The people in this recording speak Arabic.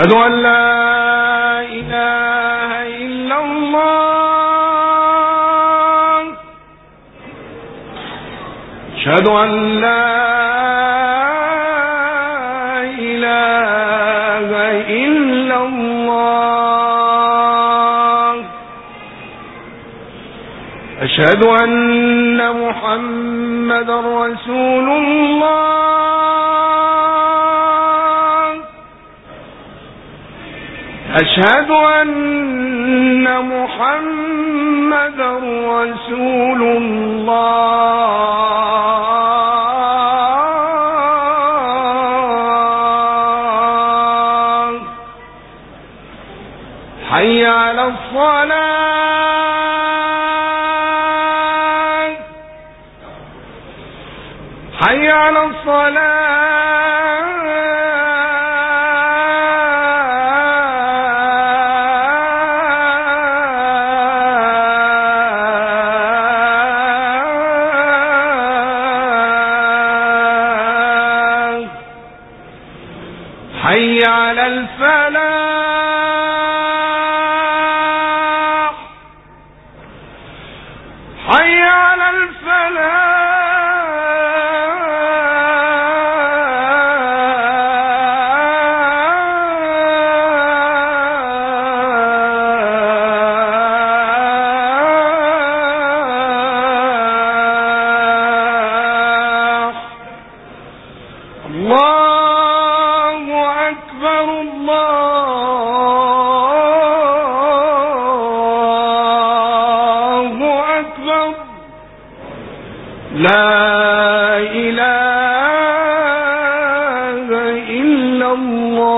أشهد أن لا إله إلا الله أشهد أن لا إله إلا الله أشهد أن محمدا رسول الله أشهد أن محمدا رسول الله حي على الصلاة حي على الصلاة حي على الفلاح حي على الفلاح الله أكبر الله أكبر لا إله إلا الله